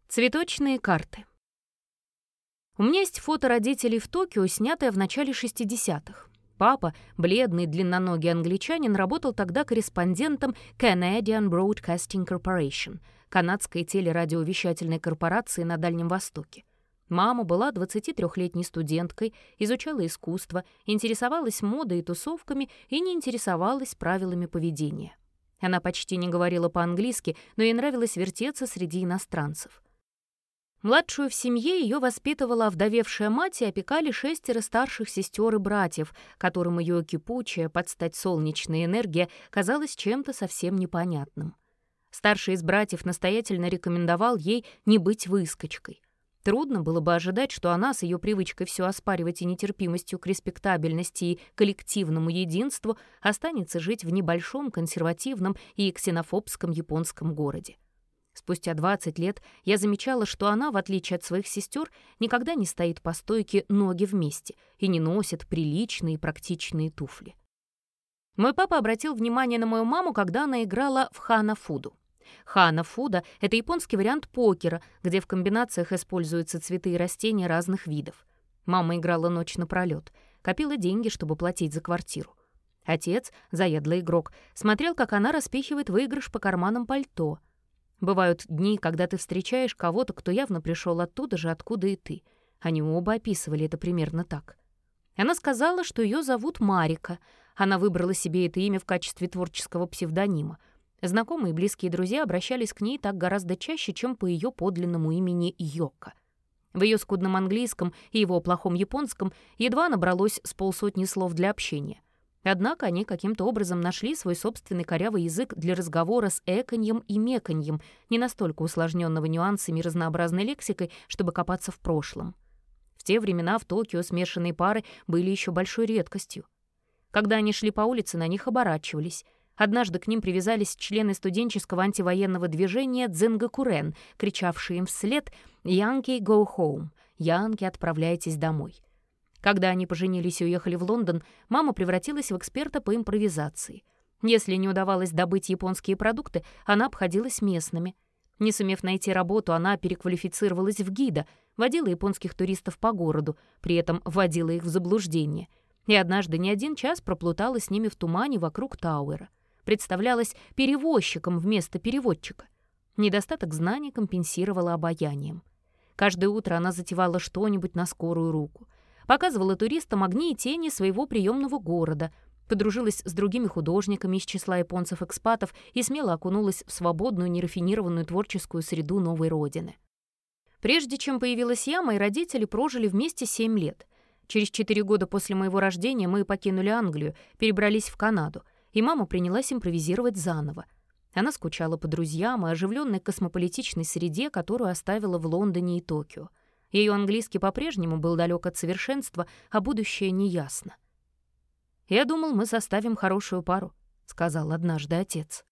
Цветочные карты. У меня есть фото родителей в Токио, снятое в начале 60-х. Папа, бледный, длинноногий англичанин, работал тогда корреспондентом Canadian Broadcasting Corporation, канадской телерадиовещательной корпорации на Дальнем Востоке. Мама была 23-летней студенткой, изучала искусство, интересовалась модой и тусовками и не интересовалась правилами поведения. Она почти не говорила по-английски, но ей нравилось вертеться среди иностранцев. Младшую в семье ее воспитывала овдовевшая мать и опекали 6 старших сестер и братьев, которым ее кипучая, под стать солнечная энергия казалась чем-то совсем непонятным. Старший из братьев настоятельно рекомендовал ей не быть выскочкой. Трудно было бы ожидать, что она с ее привычкой все оспаривать и нетерпимостью к респектабельности и коллективному единству останется жить в небольшом консервативном и ксенофобском японском городе. Спустя 20 лет я замечала, что она, в отличие от своих сестер, никогда не стоит по стойке ноги вместе и не носит приличные и практичные туфли. Мой папа обратил внимание на мою маму, когда она играла в ханафуду. Ханафуда — это японский вариант покера, где в комбинациях используются цветы и растения разных видов. Мама играла ночь напролёт, копила деньги, чтобы платить за квартиру. Отец, заядлый игрок, смотрел, как она распихивает выигрыш по карманам пальто. Бывают дни, когда ты встречаешь кого-то, кто явно пришел оттуда же, откуда и ты. Они оба описывали это примерно так. Она сказала, что ее зовут Марика. Она выбрала себе это имя в качестве творческого псевдонима. Знакомые и близкие друзья обращались к ней так гораздо чаще, чем по ее подлинному имени Йока. В ее скудном английском и его плохом японском едва набралось с полсотни слов для общения. Однако они каким-то образом нашли свой собственный корявый язык для разговора с эканьем и меканьем, не настолько усложненного нюансами и разнообразной лексикой, чтобы копаться в прошлом. В те времена в Токио смешанные пары были еще большой редкостью. Когда они шли по улице, на них оборачивались. Однажды к ним привязались члены студенческого антивоенного движения «Дзенгакурен», кричавшие им вслед «Янки, go home», «Янки, отправляйтесь домой». Когда они поженились и уехали в Лондон, мама превратилась в эксперта по импровизации. Если не удавалось добыть японские продукты, она обходилась местными. Не сумев найти работу, она переквалифицировалась в гида, водила японских туристов по городу, при этом вводила их в заблуждение. И однажды не один час проплутала с ними в тумане вокруг Тауэра. Представлялась перевозчиком вместо переводчика. Недостаток знаний компенсировала обаянием. Каждое утро она затевала что-нибудь на скорую руку. Показывала туристам огни и тени своего приемного города, подружилась с другими художниками из числа японцев-экспатов и смело окунулась в свободную, нерафинированную творческую среду новой родины. Прежде чем появилась я, мои родители прожили вместе 7 лет. Через 4 года после моего рождения мы покинули Англию, перебрались в Канаду, и мама принялась импровизировать заново. Она скучала по друзьям и оживленной космополитичной среде, которую оставила в Лондоне и Токио. Ее английский по-прежнему был далек от совершенства, а будущее неясно. «Я думал, мы составим хорошую пару», — сказал однажды отец.